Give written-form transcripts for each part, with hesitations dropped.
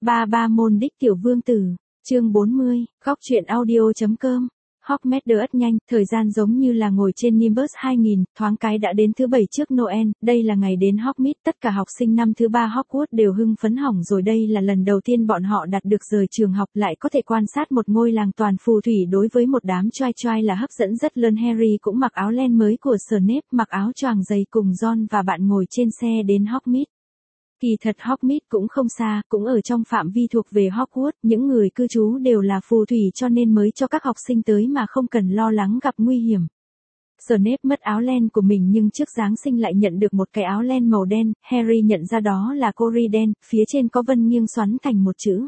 Ba môn đích tiểu vương tử, chương 40, góc truyện audio.com. Hogwarts nhanh, thời gian giống như là ngồi trên Nimbus 2000, thoáng cái đã đến thứ 7 trước Noel, đây là ngày đến Hogsmeade, tất cả học sinh năm thứ 3 Hogwarts đều hưng phấn hỏng rồi, đây là lần đầu tiên bọn họ đạt được rời trường học lại có thể quan sát một ngôi làng toàn phù thủy, đối với một đám trai trai là hấp dẫn rất lớn. Harry cũng mặc áo len mới của Snape, mặc áo choàng dày cùng Ron và bạn ngồi trên xe đến Hogsmeade. Kỳ thật Hogsmeade cũng không xa, cũng ở trong phạm vi thuộc về Hogwarts, những người cư trú đều là phù thủy cho nên mới cho các học sinh tới mà không cần lo lắng gặp nguy hiểm. Snape mất áo len của mình nhưng trước Giáng sinh lại nhận được một cái áo len màu đen, Harry nhận ra đó là Cory đen, phía trên có vân nghiêng xoắn thành một chữ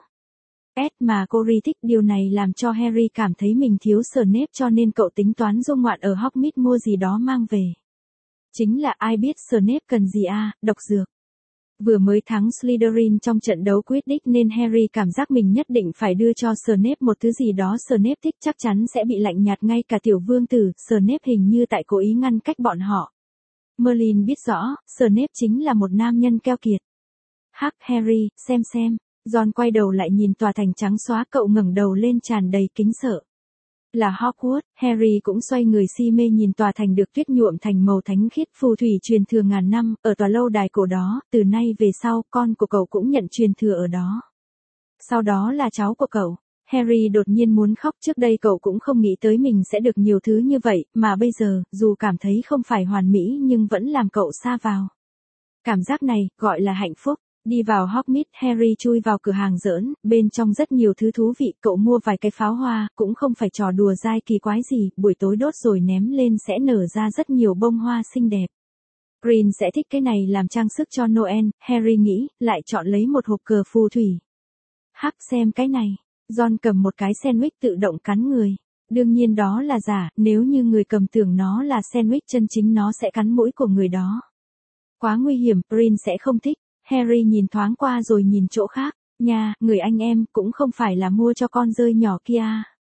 S mà Cory thích, điều này làm cho Harry cảm thấy mình thiếu Snape cho nên cậu tính toán du ngoạn ở Hogsmeade mua gì đó mang về. Chính là ai biết Snape cần gì độc dược. Vừa mới thắng Slytherin trong trận đấu Quidditch nên Harry cảm giác mình nhất định phải đưa cho Snape một thứ gì đó Snape thích, chắc chắn sẽ bị lạnh nhạt ngay cả tiểu vương tử, Snape hình như tại cố ý ngăn cách bọn họ. Merlin biết rõ, Snape chính là một nam nhân keo kiệt. Hắc Harry, xem. Ron quay đầu lại nhìn tòa thành trắng xóa, cậu ngẩng đầu lên tràn đầy kính sợ. Là Hogwarts, Harry cũng xoay người si mê nhìn tòa thành được tuyết nhuộm thành màu thánh khiết, phù thủy truyền thừa ngàn năm, ở tòa lâu đài cổ đó, từ nay về sau, con của cậu cũng nhận truyền thừa ở đó. Sau đó là cháu của cậu. Harry đột nhiên muốn khóc, trước đây cậu cũng không nghĩ tới mình sẽ được nhiều thứ như vậy, mà bây giờ, dù cảm thấy không phải hoàn mỹ nhưng vẫn làm cậu sa vào. Cảm giác này, gọi là hạnh phúc. Đi vào Hogsmeade, Harry chui vào cửa hàng giỡn, bên trong rất nhiều thứ thú vị, cậu mua vài cái pháo hoa, cũng không phải trò đùa dai kỳ quái gì, buổi tối đốt rồi ném lên sẽ nở ra rất nhiều bông hoa xinh đẹp. Green sẽ thích cái này làm trang sức cho Noel, Harry nghĩ, lại chọn lấy một hộp cờ phù thủy. Hắc xem cái này, Ron cầm một cái sandwich tự động cắn người. Đương nhiên đó là giả, nếu như người cầm tưởng nó là sandwich chân chính nó sẽ cắn mũi của người đó. Quá nguy hiểm, Green sẽ không thích. Harry nhìn thoáng qua rồi nhìn chỗ khác, nha, người anh em cũng không phải là mua cho con dơi nhỏ kia.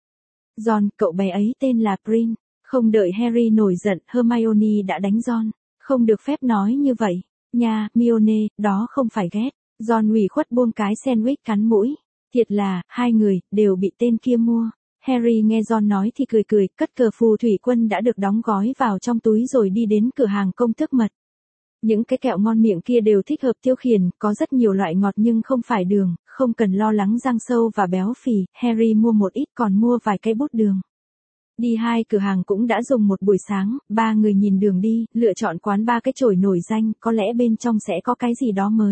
Ron, cậu bé ấy tên là Prin. Không đợi Harry nổi giận, Hermione đã đánh Ron. Không được phép nói như vậy. Nha, Hermione, đó không phải ghét. Ron ủy khuất buông cái sandwich cắn mũi. Thiệt là, hai người, đều bị tên kia mua. Harry nghe Ron nói thì cười, cất cờ phù thủy quân đã được đóng gói vào trong túi rồi đi đến cửa hàng công thức mật. Những cái kẹo ngon miệng kia đều thích hợp tiêu khiển, có rất nhiều loại ngọt nhưng không phải đường, không cần lo lắng răng sâu và béo phì, Harry mua một ít còn mua vài cây bút đường. Đi hai cửa hàng cũng đã dùng một buổi sáng, ba người nhìn đường đi, lựa chọn quán ba cái chổi nổi danh, có lẽ bên trong sẽ có cái gì đó mới.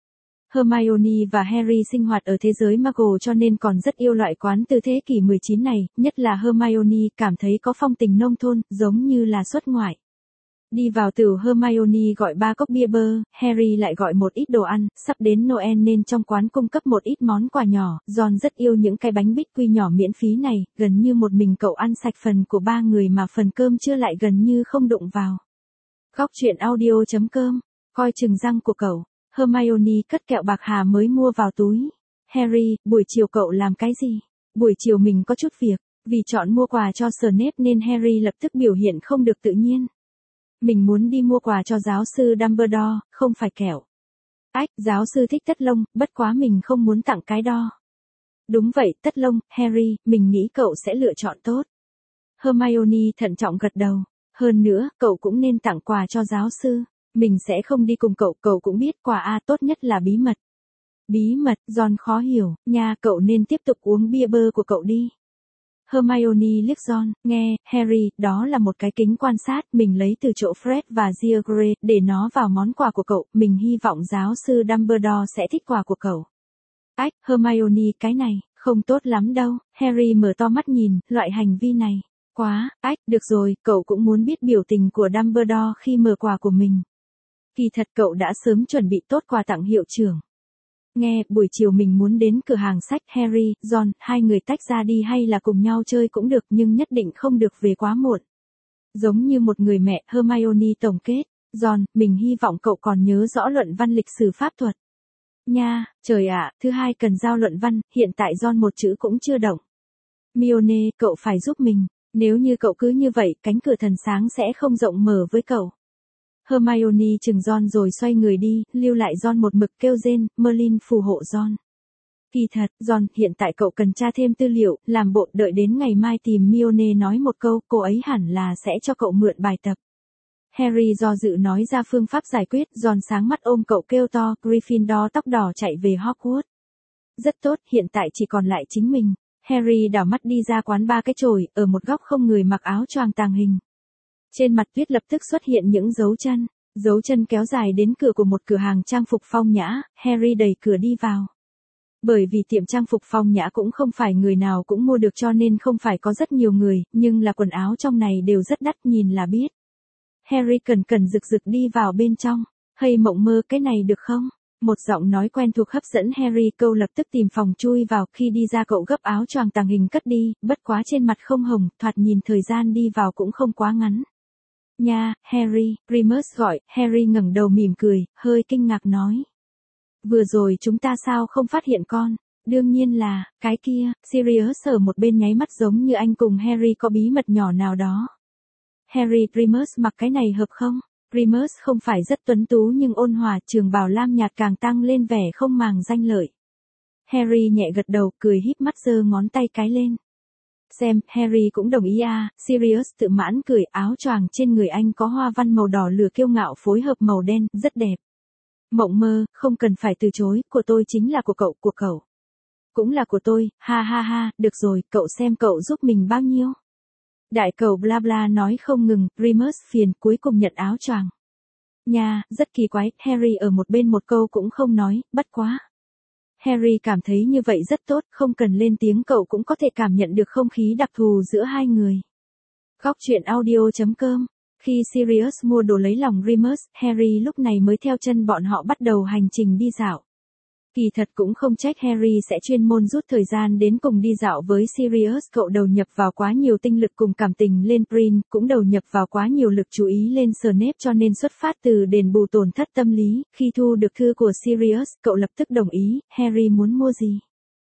Hermione và Harry sinh hoạt ở thế giới Muggle cho nên còn rất yêu loại quán từ thế kỷ 19 này, nhất là Hermione cảm thấy có phong tình nông thôn, giống như là xuất ngoại. Đi vào tửu, Hermione gọi 3 cốc bia bơ, Harry lại gọi một ít đồ ăn, sắp đến Noel nên trong quán cung cấp một ít món quà nhỏ, Ron rất yêu những cái bánh bích quy nhỏ miễn phí này, gần như một mình cậu ăn sạch phần của ba người mà phần cơm trưa lại gần như không đụng vào. Góc truyện audio.com, coi chừng răng của cậu, Hermione cất kẹo bạc hà mới mua vào túi. Harry, buổi chiều cậu làm cái gì? Buổi chiều mình có chút việc, vì chọn mua quà cho Snape nên Harry lập tức biểu hiện không được tự nhiên. Mình muốn đi mua quà cho giáo sư Dumbledore, không phải kẹo. Giáo sư thích tất lông, bất quá mình không muốn tặng cái đo. Đúng vậy, tất lông, Harry, mình nghĩ cậu sẽ lựa chọn tốt. Hermione thận trọng gật đầu. Hơn nữa, cậu cũng nên tặng quà cho giáo sư. Mình sẽ không đi cùng cậu cũng biết quà tốt nhất là bí mật. Bí mật, Ron khó hiểu, nha, cậu nên tiếp tục uống bia bơ của cậu đi. Hermione liếc Ron, nghe, Harry, đó là một cái kính quan sát, mình lấy từ chỗ Fred và George, để nó vào món quà của cậu, mình hy vọng giáo sư Dumbledore sẽ thích quà của cậu. Hermione, cái này, không tốt lắm đâu, Harry mở to mắt nhìn, loại hành vi này, quá, được rồi, cậu cũng muốn biết biểu tình của Dumbledore khi mở quà của mình. Kỳ thật cậu đã sớm chuẩn bị tốt quà tặng hiệu trưởng. Nghe, buổi chiều mình muốn đến cửa hàng sách, Harry, Ron, hai người tách ra đi hay là cùng nhau chơi cũng được nhưng nhất định không được về quá muộn. Giống như một người mẹ, Hermione tổng kết, Ron, mình hy vọng cậu còn nhớ rõ luận văn lịch sử pháp thuật. Nha, trời ạ, thứ hai cần giao luận văn, hiện tại Ron một chữ cũng chưa động. Hermione, cậu phải giúp mình, nếu như cậu cứ như vậy, cánh cửa thần sáng sẽ không rộng mở với cậu. Hermione chừng Ron rồi xoay người đi, lưu lại Ron một mực kêu rên, Merlin phù hộ Ron. Kỳ thật, John, hiện tại cậu cần tra thêm tư liệu, làm bộ đợi đến ngày mai tìm Mione nói một câu, cô ấy hẳn là sẽ cho cậu mượn bài tập. Harry do dự nói ra phương pháp giải quyết, John sáng mắt ôm cậu kêu to, Gryffindor tóc đỏ chạy về Hogwarts. Rất tốt, hiện tại chỉ còn lại chính mình. Harry đảo mắt đi ra quán ba cái chổi, ở một góc không người mặc áo choàng tàng hình. Trên mặt tuyết lập tức xuất hiện những dấu chân kéo dài đến cửa của một cửa hàng trang phục phong nhã, Harry đẩy cửa đi vào. Bởi vì tiệm trang phục phong nhã cũng không phải người nào cũng mua được cho nên không phải có rất nhiều người, nhưng là quần áo trong này đều rất đắt nhìn là biết. Harry cẩn cẩn rực rực đi vào bên trong. Hay mộng mơ cái này được không? Một giọng nói quen thuộc hấp dẫn Harry, câu lập tức tìm phòng chui vào, khi đi ra cậu gấp áo choàng tàng hình cất đi, bất quá trên mặt không hồng, thoạt nhìn thời gian đi vào cũng không quá ngắn. Nha, Harry, Remus gọi, Harry ngẩng đầu mỉm cười, hơi kinh ngạc nói. Vừa rồi chúng ta sao không phát hiện con? Đương nhiên là, cái kia, Sirius ở một bên nháy mắt giống như anh cùng Harry có bí mật nhỏ nào đó. Harry, Remus mặc cái này hợp không? Remus không phải rất tuấn tú nhưng ôn hòa, trường bào lam nhạt càng tăng lên vẻ không màng danh lợi. Harry nhẹ gật đầu, cười híp mắt giơ ngón tay cái lên. Xem, Harry cũng đồng ý à, Sirius tự mãn cười, áo choàng trên người anh có hoa văn màu đỏ lửa kiêu ngạo phối hợp màu đen, rất đẹp. Mộng mơ, không cần phải từ chối, của tôi chính là của cậu. Cũng là của tôi, ha ha ha, được rồi, cậu xem cậu giúp mình bao nhiêu. Đại cầu bla bla nói không ngừng, Remus phiền, cuối cùng nhận áo choàng. Nha, rất kỳ quái, Harry ở một bên một câu cũng không nói, bất quá. Harry cảm thấy như vậy rất tốt, không cần lên tiếng cậu cũng có thể cảm nhận được không khí đặc thù giữa hai người. Góc truyện audio.com. Khi Sirius mua đồ lấy lòng Remus, Harry lúc này mới theo chân bọn họ bắt đầu hành trình đi dạo. Kỳ thật cũng không trách Harry sẽ chuyên môn rút thời gian đến cùng đi dạo với Sirius, cậu đầu nhập vào quá nhiều tinh lực cùng cảm tình lên Prin, cũng đầu nhập vào quá nhiều lực chú ý lên Snape cho nên xuất phát từ đền bù tổn thất tâm lý, khi thu được thư của Sirius, cậu lập tức đồng ý, Harry muốn mua gì.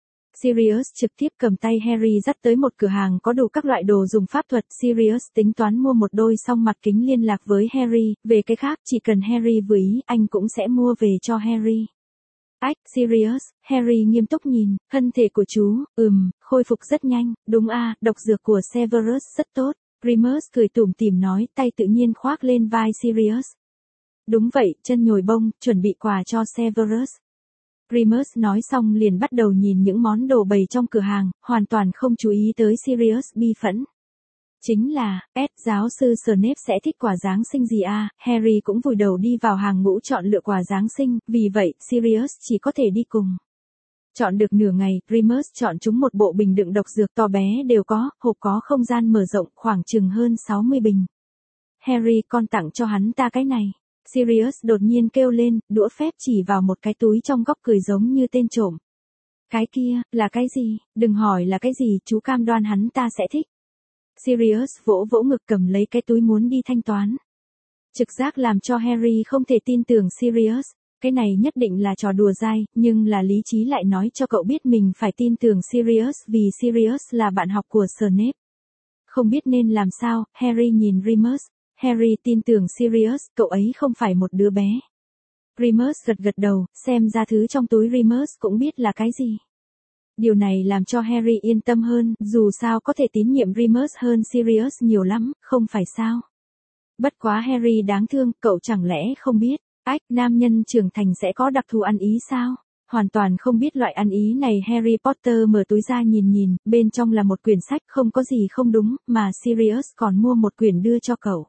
Sirius trực tiếp cầm tay Harry dắt tới một cửa hàng có đủ các loại đồ dùng pháp thuật, Sirius tính toán mua một đôi song mặt kính liên lạc với Harry, về cái khác chỉ cần Harry vừa ý, anh cũng sẽ mua về cho Harry. Ách, Sirius, Harry nghiêm túc nhìn, thân thể của chú, khôi phục rất nhanh, đúng a, độc dược của Severus rất tốt. Remus cười tủm tỉm nói, tay tự nhiên khoác lên vai Sirius. Đúng vậy, chân nhồi bông, chuẩn bị quà cho Severus. Remus nói xong liền bắt đầu nhìn những món đồ bày trong cửa hàng, hoàn toàn không chú ý tới Sirius bi phẫn. Chính là, giáo sư Snape sẽ thích quà Giáng sinh gì à, Harry cũng vùi đầu đi vào hàng ngũ chọn lựa quà Giáng sinh, vì vậy, Sirius chỉ có thể đi cùng. Chọn được nửa ngày, Remus chọn chúng một bộ bình đựng độc dược to bé đều có, hộp có không gian mở rộng, khoảng chừng hơn 60 bình. Harry, con tặng cho hắn ta cái này. Sirius đột nhiên kêu lên, đũa phép chỉ vào một cái túi trong góc cười giống như tên trộm. Cái kia, là cái gì? Đừng hỏi là cái gì, chú cam đoan hắn ta sẽ thích. Sirius vỗ vỗ ngực cầm lấy cái túi muốn đi thanh toán. Trực giác làm cho Harry không thể tin tưởng Sirius. Cái này nhất định là trò đùa dai, nhưng là lý trí lại nói cho cậu biết mình phải tin tưởng Sirius vì Sirius là bạn học của Snape. Không biết nên làm sao, Harry nhìn Remus. Harry tin tưởng Sirius, cậu ấy không phải một đứa bé. Remus gật gật đầu, xem ra thứ trong túi Remus cũng biết là cái gì. Điều này làm cho Harry yên tâm hơn, dù sao có thể tín nhiệm Remus hơn Sirius nhiều lắm, không phải sao. Bất quá Harry đáng thương, cậu chẳng lẽ không biết, nam nhân trưởng thành sẽ có đặc thù ăn ý sao? Hoàn toàn không biết loại ăn ý này. Harry Potter mở túi ra nhìn, bên trong là một quyển sách, không có gì không đúng, mà Sirius còn mua một quyển đưa cho cậu.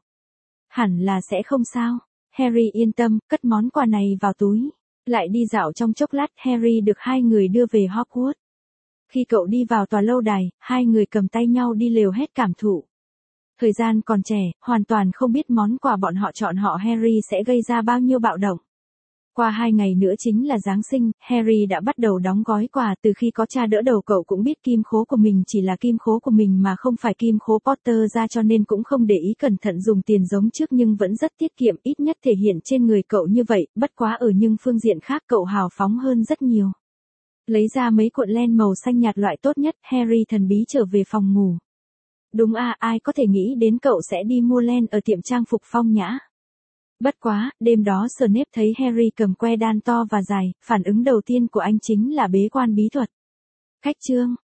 Hẳn là sẽ không sao. Harry yên tâm, cất món quà này vào túi. Lại đi dạo trong chốc lát, Harry được hai người đưa về Hogwarts. Khi cậu đi vào tòa lâu đài, hai người cầm tay nhau đi lều hết cảm thụ. Thời gian còn trẻ, hoàn toàn không biết món quà bọn họ chọn họ Harry sẽ gây ra bao nhiêu bạo động. Qua 2 ngày nữa chính là Giáng sinh, Harry đã bắt đầu đóng gói quà. Từ khi có cha đỡ đầu cậu cũng biết kim khố của mình chỉ là kim khố của mình mà không phải kim khố Potter ra, cho nên cũng không để ý cẩn thận dùng tiền giống trước nhưng vẫn rất tiết kiệm, ít nhất thể hiện trên người cậu như vậy, bất quá ở nhưng phương diện khác cậu hào phóng hơn rất nhiều. Lấy ra mấy cuộn len màu xanh nhạt loại tốt nhất, Harry thần bí trở về phòng ngủ. Đúng à, ai có thể nghĩ đến cậu sẽ đi mua len ở tiệm trang phục phong nhã. Bất quá, đêm đó Snape thấy Harry cầm que đan to và dài, phản ứng đầu tiên của anh chính là bế quan bí thuật. Khách chương.